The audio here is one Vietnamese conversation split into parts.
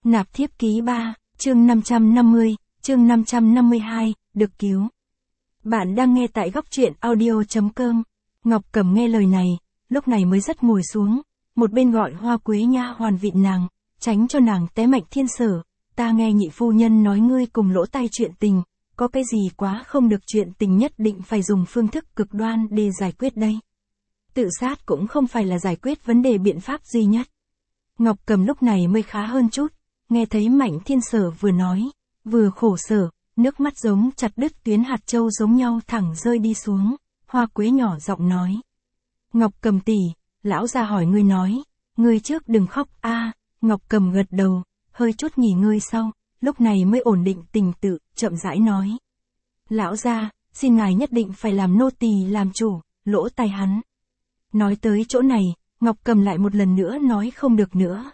Nạp thiếp ký 3, chương 550, chương 552, được cứu. Bạn đang nghe tại góc truyện audio.com. Ngọc Cầm nghe lời này, lúc này mới rất ngồi xuống, một bên gọi Hoa Quế nha hoàn vịn nàng, tránh cho nàng té Mạnh Thiên Sở. Ta nghe nhị phu nhân nói ngươi cùng Lỗ Tai chuyện tình, có cái gì quá không được, chuyện tình nhất định phải dùng phương thức cực đoan để giải quyết đây. Tự sát cũng không phải là giải quyết vấn đề biện pháp duy nhất. Ngọc Cầm lúc này mới khá hơn chút, nghe thấy Mạnh Thiên Sở vừa nói, vừa khổ sở, nước mắt giống chặt đứt tuyến hạt châu giống nhau thẳng rơi đi xuống. Hoa Quế nhỏ giọng nói: Ngọc Cầm tỷ, lão gia hỏi ngươi nói, ngươi trước đừng khóc a. Ngọc Cầm gật đầu, hơi chút nghỉ ngơi sau, lúc này mới ổn định tình tự, chậm rãi nói: Lão gia, xin ngài nhất định phải làm nô tỳ làm chủ, Lỗ Tai hắn. Nói tới chỗ này, Ngọc Cầm lại một lần nữa nói không được nữa.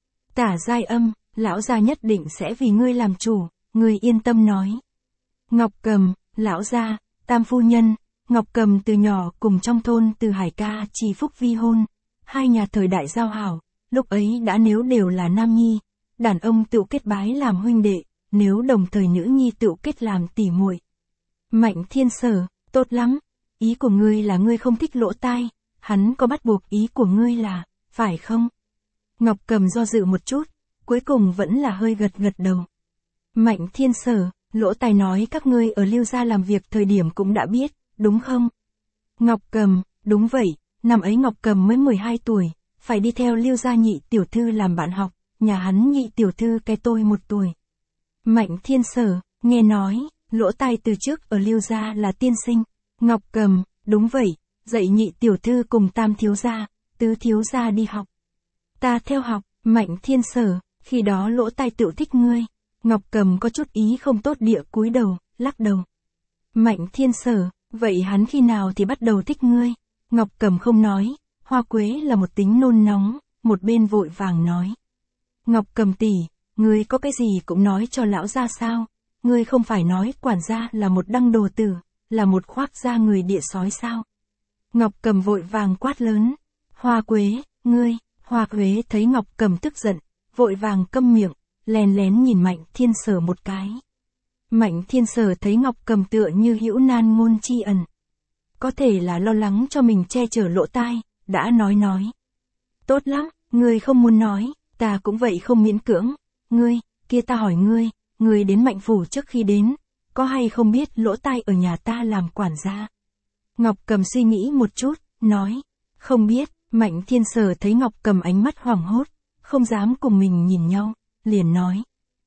Tả Giai Âm, lão gia nhất định sẽ vì ngươi làm chủ, ngươi yên tâm nói. Ngọc Cầm, lão gia, tam phu nhân. Ngọc Cầm từ nhỏ cùng trong thôn Từ Hải ca Trì Phúc vi hôn, hai nhà thời đại giao hảo, lúc ấy đã nếu đều là nam nhi, đàn ông tựu kết bái làm huynh đệ, nếu đồng thời nữ nhi tựu kết làm tỷ muội. Mạnh Thiên Sở, tốt lắm, ý của ngươi là ngươi không thích Lỗ Tai, hắn có bắt buộc ý của ngươi là, phải không? Ngọc Cầm do dự một chút, cuối cùng vẫn là hơi gật đầu. Mạnh Thiên Sở, Lỗ Tai nói các ngươi ở Lưu gia làm việc thời điểm cũng đã biết, đúng không? Ngọc Cầm, đúng vậy, năm ấy Ngọc Cầm mới 12 tuổi, phải đi theo Lưu gia nhị tiểu thư làm bạn học, nhà hắn nhị tiểu thư cái tôi 1 tuổi. Mạnh Thiên Sở, nghe nói, Lỗ Tai từ trước ở Lưu gia là tiên sinh. Ngọc Cầm, đúng vậy, dạy nhị tiểu thư cùng tam thiếu gia, tứ thiếu gia đi học. Ta theo học. Mạnh Thiên Sở, khi đó Lỗ Tai tự thích ngươi. Ngọc Cầm có chút ý không tốt địa cúi đầu, lắc đầu. Mạnh Thiên Sở, vậy hắn khi nào thì bắt đầu thích ngươi? Ngọc Cầm không nói, Hoa Quế là một tính nôn nóng, một bên vội vàng nói. Ngọc Cầm tỷ, ngươi có cái gì cũng nói cho lão gia sao? Ngươi không phải nói quản gia là một đăng đồ tử, là một khoác da người địa sói sao? Ngọc Cầm vội vàng quát lớn. Hoa Quế, ngươi. Hoa Quế thấy Ngọc Cầm tức giận, vội vàng câm miệng, lén lén nhìn Mạnh Thiên Sở một cái. Mạnh Thiên Sở thấy Ngọc Cầm tựa như hữu nan ngôn chi ẩn. Có thể là lo lắng cho mình che chở Lỗ Tai, đã nói. Tốt lắm, ngươi không muốn nói, ta cũng vậy không miễn cưỡng. Ngươi, kia ta hỏi ngươi đến Mạnh phủ trước khi đến, có hay không biết Lỗ Tai ở nhà ta làm quản gia? Ngọc Cầm suy nghĩ một chút, nói, không biết. Mạnh Thiên Sở thấy Ngọc Cầm ánh mắt hoảng hốt, không dám cùng mình nhìn nhau, liền nói.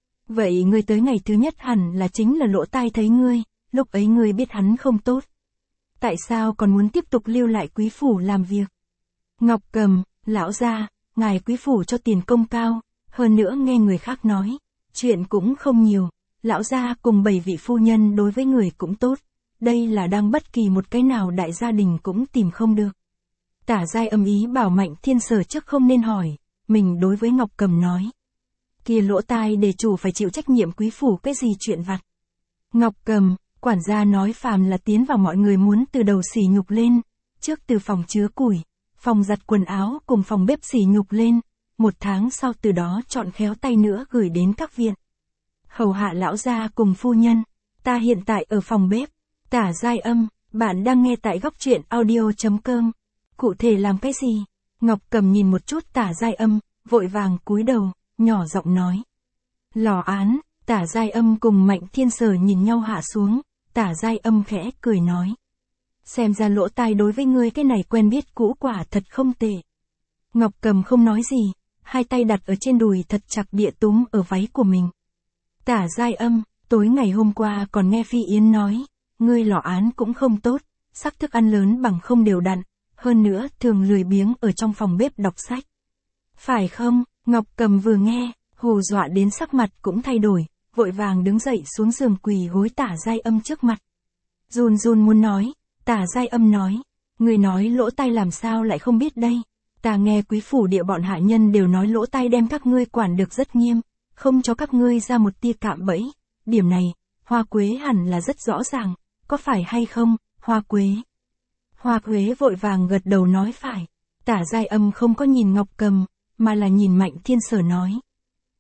Vậy ngươi tới ngày thứ nhất hẳn là chính là Lỗ Tai thấy ngươi, lúc ấy ngươi biết hắn không tốt. Tại sao còn muốn tiếp tục lưu lại quý phủ làm việc? Ngọc Cầm, lão gia, ngài quý phủ cho tiền công cao, hơn nữa nghe người khác nói, chuyện cũng không nhiều, lão gia cùng 7 vị phu nhân đối với người cũng tốt, đây là đang bất kỳ một cái nào đại gia đình cũng tìm không được. Tả Giai Âm ý bảo Mạnh Thiên Sở trước không nên hỏi, mình đối với Ngọc Cầm nói. Kia Lỗ Tai đề chủ phải chịu trách nhiệm quý phủ cái gì chuyện vặt. Ngọc Cầm, quản gia nói phàm là tiến vào mọi người muốn từ đầu xỉ nhục lên, trước từ phòng chứa củi, phòng giặt quần áo cùng phòng bếp xỉ nhục lên, 1 tháng sau từ đó chọn khéo tay nữa gửi đến các viện. Hầu hạ lão gia cùng phu nhân, ta hiện tại ở phòng bếp. Tả Giai Âm, bạn đang nghe tại góc truyện audio.com. Cụ thể làm cái gì? Ngọc Cầm nhìn một chút Tả Giai Âm, vội vàng cúi đầu, nhỏ giọng nói. Lò án. Tả Giai Âm cùng Mạnh Thiên Sở nhìn nhau hạ xuống, Tả Giai Âm khẽ cười nói. Xem ra Lỗ Tai đối với ngươi cái này quen biết cũ quả thật không tệ. Ngọc Cầm không nói gì, hai tay đặt ở trên đùi thật chặt địa túm ở váy của mình. Tả Giai Âm, tối ngày hôm qua còn nghe Phi Yến nói, ngươi lò án cũng không tốt, sắc thức ăn lớn bằng không đều đặn. Hơn nữa, thường lười biếng ở trong phòng bếp đọc sách. Phải không? Ngọc Cầm vừa nghe, hù dọa đến sắc mặt cũng thay đổi, vội vàng đứng dậy xuống giường quỳ gối Tả Giai Âm trước mặt. Run muốn nói, Tả Giai Âm nói, người nói Lỗ Tai làm sao lại không biết đây, ta nghe quý phủ địa bọn hạ nhân đều nói Lỗ Tai đem các ngươi quản được rất nghiêm, không cho các ngươi ra một tia cạm bẫy, điểm này, Hoa Quế hẳn là rất rõ ràng, có phải hay không, Hoa Quế? Hoa Quế vội vàng gật đầu nói phải. Tả Giai Âm không có nhìn Ngọc Cầm, mà là nhìn Mạnh Thiên Sở nói.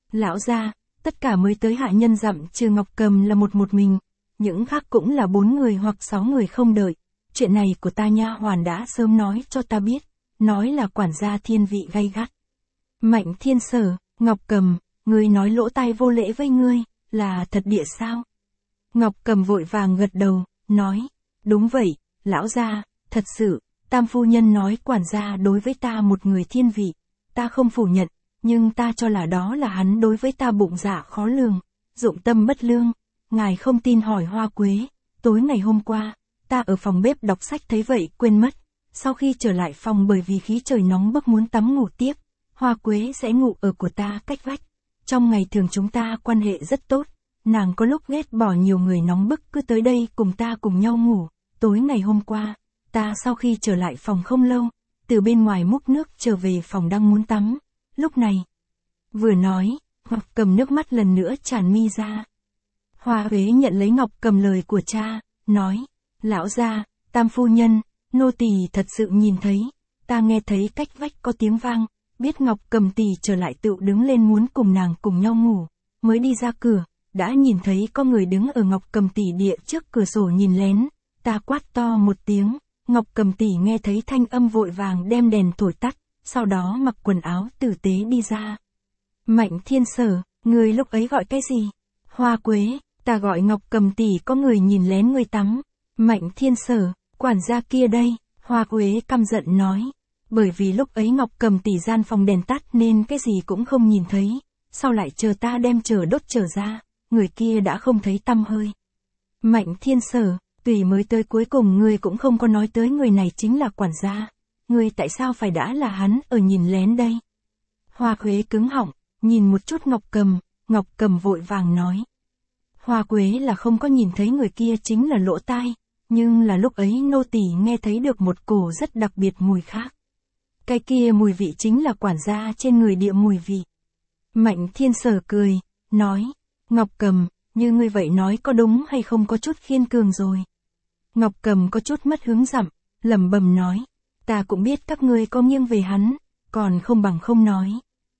Lão gia, tất cả mới tới hạ nhân dặm trừ Ngọc Cầm là một mình, những khác cũng là 4 người hoặc 6 người không đợi. Chuyện này của ta nha hoàn đã sớm nói cho ta biết, nói là quản gia thiên vị gay gắt. Mạnh Thiên Sở, Ngọc Cầm, ngươi nói lỗ tai vô lễ với ngươi, là thật địa sao? Ngọc Cầm vội vàng gật đầu, nói, đúng vậy, lão gia, thật sự, Tam phu nhân nói quản gia đối với ta một người thiên vị, ta không phủ nhận, nhưng ta cho là đó là hắn đối với ta bụng dạ khó lường, dụng tâm bất lương. Ngài không tin hỏi Hoa Quế, tối ngày hôm qua, ta ở phòng bếp đọc sách thấy vậy quên mất, sau khi trở lại phòng bởi vì khí trời nóng bức muốn tắm ngủ tiếp, Hoa Quế sẽ ngủ ở của ta cách vách. Trong ngày thường chúng ta quan hệ rất tốt, nàng có lúc ghét bỏ nhiều người nóng bức cứ tới đây cùng ta cùng nhau ngủ. Tối ngày hôm qua, ta sau khi trở lại phòng không lâu, từ bên ngoài múc nước trở về phòng đang muốn tắm, lúc này. Vừa nói, Ngọc Cầm nước mắt lần nữa tràn mi ra. Hoa Quế nhận lấy Ngọc Cầm lời của cha, nói, lão gia, Tam phu nhân, nô tỳ thật sự nhìn thấy, ta nghe thấy cách vách có tiếng vang, biết Ngọc Cầm tỳ trở lại tự đứng lên muốn cùng nàng cùng nhau ngủ, mới đi ra cửa, đã nhìn thấy có người đứng ở Ngọc Cầm tỳ địa trước cửa sổ nhìn lén, ta quát to một tiếng, Ngọc Cầm tỳ nghe thấy thanh âm vội vàng đem đèn thổi tắt, sau đó mặc quần áo tử tế đi ra. Mạnh Thiên Sở, người lúc ấy gọi cái gì? Hoa Quế, ta gọi Ngọc Cầm tỳ có người nhìn lén người tắm. Mạnh Thiên Sở, quản gia kia đây, Hoa Quế căm giận nói. Bởi vì lúc ấy Ngọc Cầm tỳ gian phòng đèn tắt nên cái gì cũng không nhìn thấy, sau lại chờ ta đem chờ đốt trở ra, người kia đã không thấy tăm hơi. Mạnh Thiên Sở, tùy mới tới cuối cùng ngươi cũng không có nói tới người này chính là quản gia, ngươi tại sao phải đã là hắn ở nhìn lén đây? Hoa Quế cứng họng, nhìn một chút Ngọc Cầm vội vàng nói. Hoa Quế là không có nhìn thấy người kia chính là lỗ tai, nhưng là lúc ấy nô tỳ nghe thấy được một cổ rất đặc biệt mùi khác. Cái kia mùi vị chính là quản gia trên người địa mùi vị. Mạnh Thiên Sở cười, nói, Ngọc Cầm, như ngươi vậy nói có đúng hay không có chút khiên cường rồi. Ngọc Cầm có chút mất hứng dặm, lẩm bẩm nói, ta cũng biết các ngươi có nghiêng về hắn, còn không bằng không nói.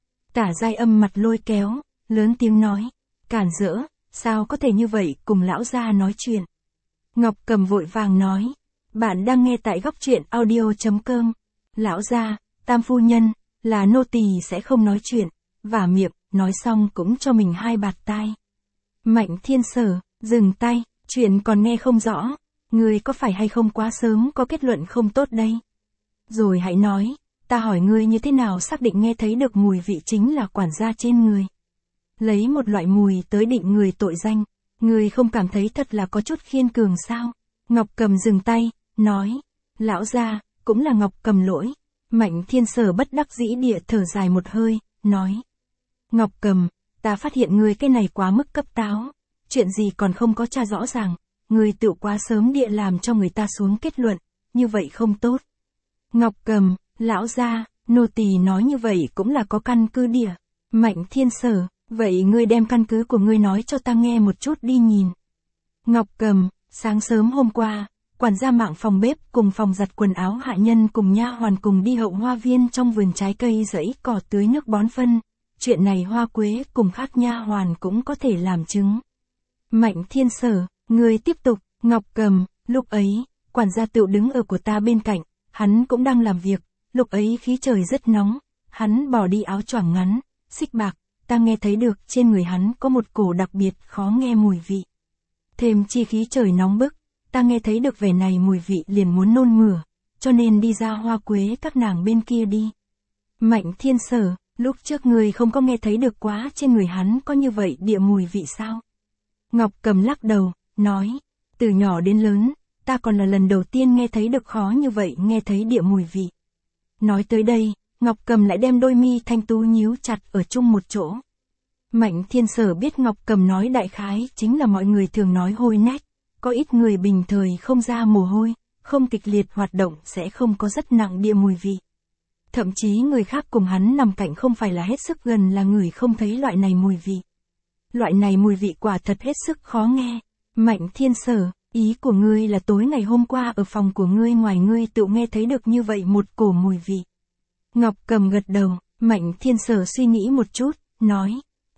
Tả Giai Âm mặt lôi kéo, lớn tiếng nói, cản rỡ, sao có thể như vậy cùng lão gia nói chuyện. Ngọc Cầm vội vàng nói, bạn đang nghe tại góc truyện audio.com. Lão gia, Tam phu nhân, là nô tỳ sẽ không nói chuyện, vả miệng, nói xong cũng cho mình 2 bạt tai. Mạnh Thiên Sở, dừng tay, chuyện còn nghe không rõ, ngươi có phải hay không quá sớm có kết luận không tốt đây. Rồi hãy nói, ta hỏi ngươi như thế nào xác định nghe thấy được mùi vị chính là quản gia trên người. Lấy một loại mùi tới định người tội danh, ngươi không cảm thấy thật là có chút khiên cường sao? Ngọc Cầm dừng tay, nói, lão gia, cũng là Ngọc Cầm lỗi. Mạnh Thiên Sở bất đắc dĩ địa thở dài một hơi, nói. Ngọc Cầm, ta phát hiện ngươi cái này quá mức cấp táo, chuyện gì còn không có tra rõ ràng, ngươi tự quá sớm địa làm cho người ta xuống kết luận, như vậy không tốt. Ngọc Cầm, lão gia, nô tỳ nói như vậy cũng là có căn cứ địa. Mạnh Thiên Sở, vậy ngươi đem căn cứ của ngươi nói cho ta nghe một chút đi nhìn. Ngọc Cầm, sáng sớm hôm qua, quản gia mạng phòng bếp cùng phòng giặt quần áo hạ nhân cùng nha hoàn cùng đi hậu hoa viên trong vườn trái cây rẫy cỏ tưới nước bón phân. Chuyện này Hoa Quế cùng khác nha hoàn cũng có thể làm chứng. Mạnh Thiên Sở, người tiếp tục, Ngọc Cầm, lúc ấy, quản gia tự đứng ở của ta bên cạnh, hắn cũng đang làm việc, lúc ấy khí trời rất nóng, hắn bỏ đi áo choàng ngắn, xích bạc, ta nghe thấy được trên người hắn có một cổ đặc biệt khó nghe mùi vị. Thêm chi khí trời nóng bức, ta nghe thấy được vẻ này mùi vị liền muốn nôn mửa, cho nên đi ra Hoa Quế các nàng bên kia đi. Mạnh Thiên Sở, lúc trước người không có nghe thấy được quá trên người hắn có như vậy địa mùi vị sao? Ngọc Cầm lắc đầu, nói, từ nhỏ đến lớn, ta còn là lần đầu tiên nghe thấy được khó như vậy nghe thấy địa mùi vị. Nói tới đây, Ngọc Cầm lại đem đôi mi thanh tú nhíu chặt ở chung một chỗ. Mạnh Thiên Sở biết Ngọc Cầm nói đại khái chính là mọi người thường nói hôi nét, có ít người bình thời không ra mồ hôi, không kịch liệt hoạt động sẽ không có rất nặng địa mùi vị. Thậm chí người khác cùng hắn nằm cạnh không phải là hết sức gần là người không thấy loại này mùi vị. Loại này mùi vị quả thật hết sức khó nghe. Mạnh Thiên Sở, ý của ngươi là tối ngày hôm qua ở phòng của ngươi ngoài ngươi tự nghe thấy được như vậy một cổ mùi vị. Ngọc Cầm gật đầu, Mạnh Thiên Sở suy nghĩ một chút, nói,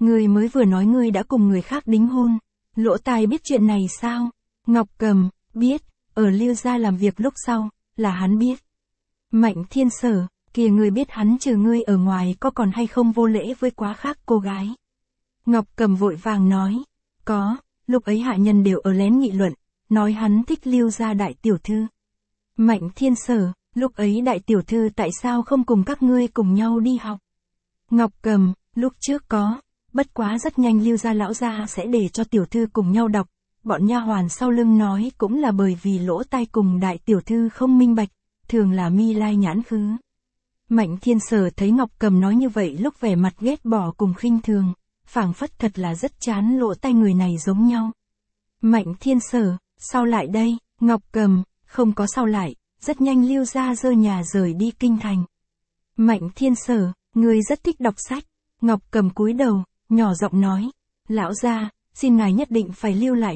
Ngươi mới vừa nói ngươi đã cùng người khác đính hôn. Lỗ Tai biết chuyện này sao? Ngọc Cầm, biết, ở Lưu gia làm việc lúc sau, là hắn biết. Mạnh Thiên Sở, kìa ngươi biết hắn trừ ngươi ở ngoài có còn hay không vô lễ với quá khác cô gái. Ngọc Cầm vội vàng nói, có, lúc ấy hạ nhân đều ở lén nghị luận, nói hắn thích Lưu gia đại tiểu thư. Mạnh Thiên Sở, lúc ấy đại tiểu thư tại sao không cùng các ngươi cùng nhau đi học? Ngọc Cầm, lúc trước có, bất quá rất nhanh Lưu gia lão gia sẽ để cho tiểu thư cùng nhau đọc, bọn nha hoàn sau lưng nói cũng là bởi vì lỗ tai cùng đại tiểu thư không minh bạch, thường là mi lai nhãn khứ. Mạnh Thiên Sở thấy Ngọc Cầm nói như vậy lúc vẻ mặt ghét bỏ cùng khinh thường, phảng phất thật là rất chán lỗ tai người này giống nhau. Mạnh Thiên Sở, sao lại đây? Ngọc Cầm, không có sao lại, rất nhanh Lưu gia dơ nhà rời đi kinh thành. Mạnh Thiên Sở, ngươi rất thích đọc sách. Ngọc Cầm cúi đầu, nhỏ giọng nói, lão gia, xin ngài nhất định phải lưu lại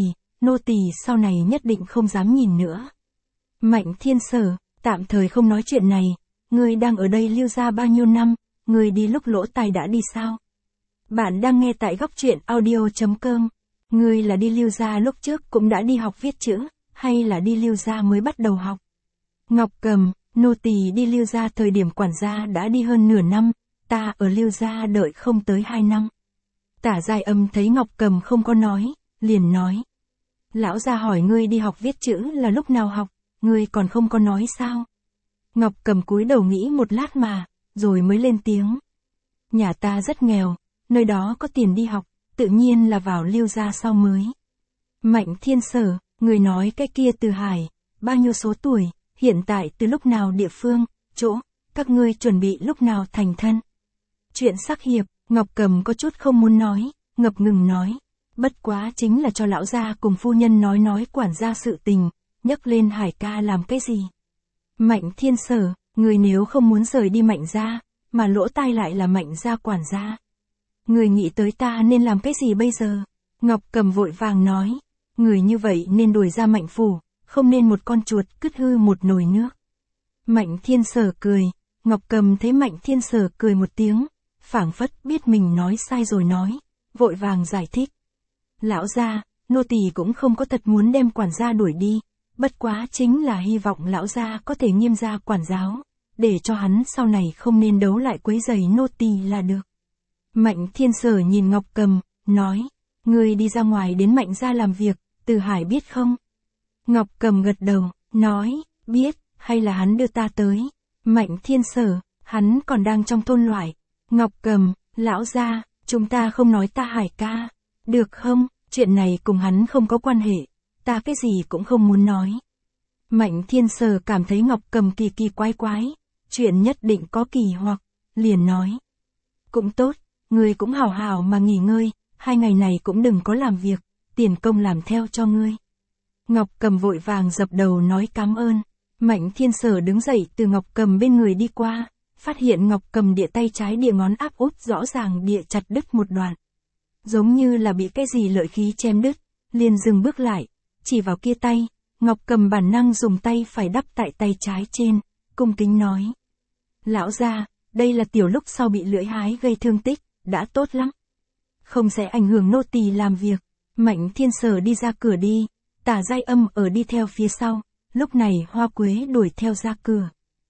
nô tỳ sau này nhất định không dám nhìn nữa. Mạnh Thiên Sở, tạm thời không nói chuyện này, ngươi đang ở đây Lưu gia bao nhiêu năm, ngươi đi lúc lỗ tai đã đi sao? Bạn đang nghe tại góc truyện audio.com, ngươi là đi Lưu gia lúc trước cũng đã đi học viết chữ, hay là đi Lưu gia mới bắt đầu học? Ngọc Cầm, nô tỳ đi Lưu gia thời điểm quản gia đã đi hơn nửa năm, ta ở Lưu gia đợi không tới 2 năm. Tả Giai Âm thấy Ngọc Cầm không có nói, liền nói. Lão gia hỏi ngươi đi học viết chữ là lúc nào học, ngươi còn không có nói sao? Ngọc Cầm cúi đầu nghĩ một lát mà, rồi mới lên tiếng. Nhà ta rất nghèo, nơi đó có tiền đi học, tự nhiên là vào Lưu gia sau mới. Mạnh Thiên Sở, người nói cái kia Từ Hải, bao nhiêu số tuổi, hiện tại từ lúc nào địa phương, chỗ, các ngươi chuẩn bị lúc nào thành thân. Chuyện sắc hiệp, Ngọc Cầm có chút không muốn nói, ngập ngừng nói. Bất quá chính là cho lão gia cùng phu nhân nói quản gia sự tình, nhắc lên Hải ca làm cái gì. Mạnh Thiên Sở, người nếu không muốn rời đi Mạnh gia, mà lỗ tai lại là Mạnh gia quản gia. Người nghĩ tới ta nên làm cái gì bây giờ? Ngọc Cầm vội vàng nói, người như vậy nên đuổi ra Mạnh phủ, không nên một con chuột cứt hư một nồi nước. Mạnh Thiên Sở cười, Ngọc Cầm thấy Mạnh Thiên Sở cười một tiếng, phảng phất biết mình nói sai rồi nói, vội vàng giải thích. Lão gia, nô tỳ cũng không có thật muốn đem quản gia đuổi đi, bất quá chính là hy vọng lão gia có thể nghiêm gia quản giáo, để cho hắn sau này không nên đấu lại quấy rầy nô tỳ là được. Mạnh Thiên Sở nhìn Ngọc Cầm, nói, ngươi đi ra ngoài đến Mạnh gia làm việc, Từ Hải biết không? Ngọc Cầm gật đầu, nói, biết, hay là hắn đưa ta tới? Mạnh Thiên Sở, hắn còn đang trong thôn loại. Ngọc Cầm, lão gia, chúng ta không nói ta Hải ca, được không? Chuyện này cùng hắn không có quan hệ, ta cái gì cũng không muốn nói. Mạnh Thiên Sở cảm thấy Ngọc Cầm kỳ kỳ quái quái, chuyện nhất định có kỳ hoặc, liền nói. Cũng tốt, ngươi cũng hào hào mà nghỉ ngơi, 2 ngày này cũng đừng có làm việc, tiền công làm theo cho ngươi. Ngọc Cầm vội vàng dập đầu nói cảm ơn. Mạnh Thiên Sở đứng dậy từ Ngọc Cầm bên người đi qua, phát hiện Ngọc Cầm địa tay trái địa ngón áp út rõ ràng địa chặt đứt một đoạn. Giống như là bị cái gì lợi khí chém đứt, liền dừng bước lại, chỉ vào kia tay, Ngọc Cầm bản năng dùng tay phải đắp tại tay trái trên, cung kính nói. Lão gia, đây là tiểu lúc sau bị lưỡi hái gây thương tích, đã tốt lắm. Không sẽ ảnh hưởng nô tỳ làm việc. Mạnh Thiên Sở đi ra cửa đi, Tả Giai Âm ở đi theo phía sau, lúc này Hoa Quế đuổi theo ra cửa.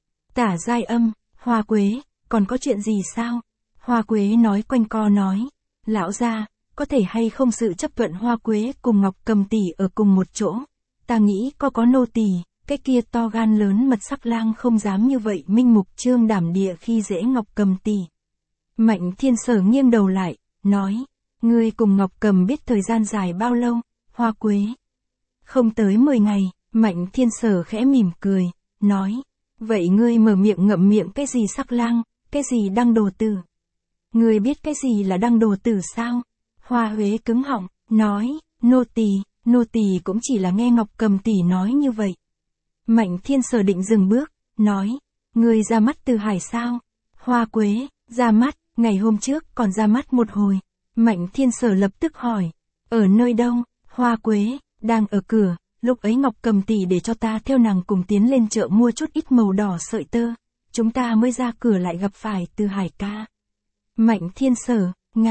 Tả Giai Âm, Hoa Quế, còn có chuyện gì sao? Hoa Quế nói quanh co nói, lão gia, có thể hay không sự chấp thuận Hoa Quế cùng Ngọc Cầm tỷ ở cùng một chỗ? Ta nghĩ có nô tỳ, cái kia to gan lớn mật sắc lang không dám như vậy minh mục trương đảm địa khi dễ Ngọc Cầm tỷ. Mạnh Thiên Sở nghiêng đầu lại, nói, ngươi cùng Ngọc Cầm biết thời gian dài bao lâu? Hoa Quế. Không tới 10 ngày, Mạnh Thiên Sở khẽ mỉm cười, nói, vậy ngươi mở miệng ngậm miệng cái gì sắc lang, cái gì đăng đồ tử? Ngươi biết cái gì là đăng đồ tử sao? Hoa Huế cứng họng, nói, nô tỳ cũng chỉ là nghe Ngọc Cầm tỷ nói như vậy. Mạnh Thiên Sở định dừng bước, nói, ngươi ra mắt Từ Hải sao? Hoa Quế, ra mắt, ngày hôm trước còn ra mắt một hồi. Mạnh Thiên Sở lập tức hỏi, ở nơi đâu? Hoa Quế, đang ở cửa, lúc ấy Ngọc Cầm tỷ để cho ta theo nàng cùng tiến lên chợ mua chút ít màu đỏ sợi tơ, chúng ta mới ra cửa lại gặp phải Từ Hải ca. Mạnh Thiên Sở, Nga,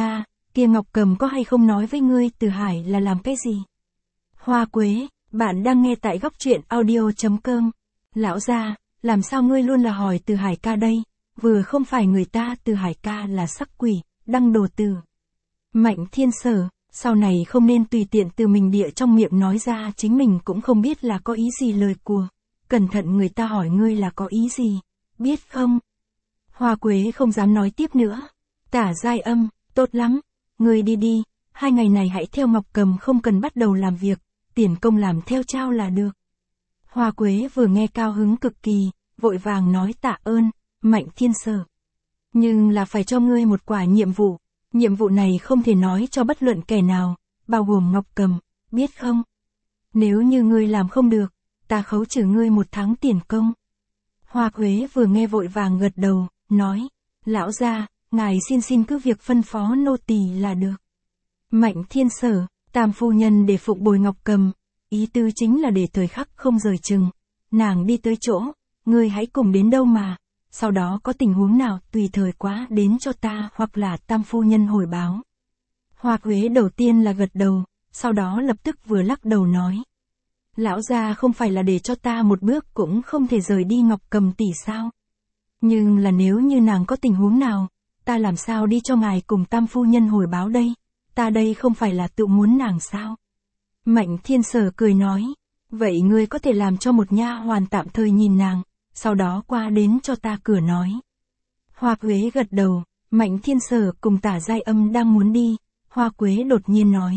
kia Ngọc Cầm có hay không nói với ngươi Từ Hải là làm cái gì? Hoa Quế, bạn đang nghe tại góc truyện audio.com. Lão gia, làm sao ngươi luôn là hỏi Từ Hải ca đây, vừa không phải người ta Từ Hải ca là sắc quỷ, đăng đồ từ. Mạnh Thiên Sở, sau này không nên tùy tiện từ mình địa trong miệng nói ra, chính mình cũng không biết là có ý gì lời của. Cẩn thận người ta hỏi ngươi là có ý gì, biết không? Hoa Quế không dám nói tiếp nữa. Tả Giai Âm, tốt lắm, ngươi đi đi, 2 ngày này hãy theo Ngọc Cầm, không cần bắt đầu làm việc, tiền công làm theo trao là được. Hoa Quế vừa nghe cao hứng cực kỳ, vội vàng nói tạ ơn, Mạnh Thiên Sở. Nhưng là phải cho ngươi một quả nhiệm vụ này không thể nói cho bất luận kẻ nào, bao gồm Ngọc Cầm, biết không? Nếu như ngươi làm không được, ta khấu trừ ngươi 1 tháng tiền công. Hoa Quế vừa nghe vội vàng gật đầu, nói, lão gia, ngài xin cứ việc phân phó nô tỳ là được. Mạnh Thiên Sở, Tam phu nhân để phụng bồi Ngọc Cầm, ý tư chính là để thời khắc không rời chừng, nàng đi tới chỗ, ngươi hãy cùng đến đâu mà, sau đó có tình huống nào tùy thời quá đến cho ta hoặc là Tam phu nhân hồi báo. Hoa Quế đầu tiên là gật đầu, sau đó lập tức vừa lắc đầu nói, lão gia không phải là để cho ta một bước cũng không thể rời đi Ngọc Cầm tỷ sao? Nhưng là nếu như nàng có tình huống nào, ta làm sao đi cho ngài cùng Tam phu nhân hồi báo đây? Ta đây không phải là tự muốn nàng sao? Mạnh Thiên Sở cười nói, vậy ngươi có thể làm cho một nha hoàn tạm thời nhìn nàng, sau đó qua đến cho ta cửa nói. Hoa Quế gật đầu, Mạnh Thiên Sở cùng Tả Giai Âm đang muốn đi, Hoa Quế đột nhiên nói,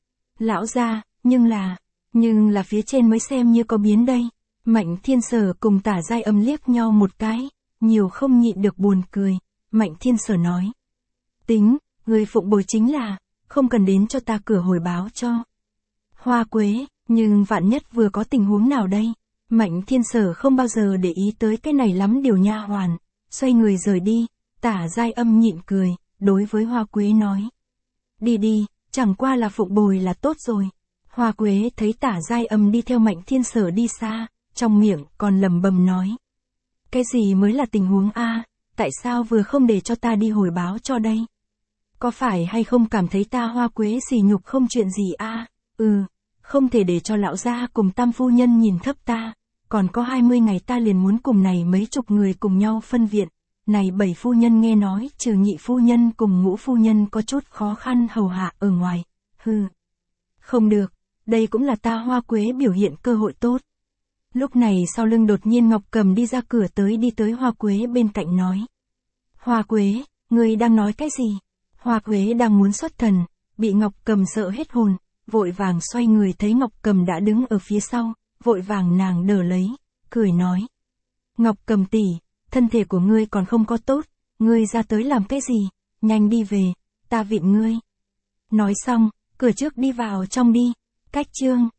lão gia, nhưng là phía trên mới xem như có biến đây. Mạnh Thiên Sở cùng Tả Giai Âm liếc nhau một cái, nhiều không nhịn được buồn cười. Mạnh Thiên Sở nói, tính, người phụng bồi chính là, không cần đến cho ta cửa hồi báo cho. Hoa Quế, nhưng vạn nhất vừa có tình huống nào đây? Mạnh Thiên Sở không bao giờ để ý tới cái này lắm điều nha hoàn, xoay người rời đi. Tả Giai Âm nhịn cười, đối với Hoa Quế nói, đi đi, chẳng qua là phụng bồi là tốt rồi. Hoa Quế thấy Tả Giai Âm đi theo Mạnh Thiên Sở đi xa, trong miệng còn lẩm bẩm nói, cái gì mới là tình huống a? Tại sao vừa không để cho ta đi hồi báo cho đây? Có phải hay không cảm thấy ta Hoa Quế sỉ nhục không chuyện gì a? Không thể để cho lão gia cùng Tam phu nhân nhìn thấp ta, còn có 20 ngày ta liền muốn cùng này mấy chục người cùng nhau phân viện, này 7 phu nhân nghe nói trừ nhị phu nhân cùng ngũ phu nhân có chút khó khăn hầu hạ ở ngoài, không được, đây cũng là ta Hoa Quế biểu hiện cơ hội tốt. Lúc này sau lưng đột nhiên Ngọc Cầm đi ra cửa đi tới Hoa Quế bên cạnh nói, Hoa Quế, ngươi đang nói cái gì? Hoa Quế đang muốn xuất thần, bị Ngọc Cầm sợ hết hồn, vội vàng xoay người thấy Ngọc Cầm đã đứng ở phía sau, vội vàng nàng đỡ lấy, cười nói, Ngọc Cầm tỷ, thân thể của ngươi còn không có tốt, ngươi ra tới làm cái gì, nhanh đi về, ta vịn ngươi. Nói xong, cửa trước đi vào trong đi. Cách chương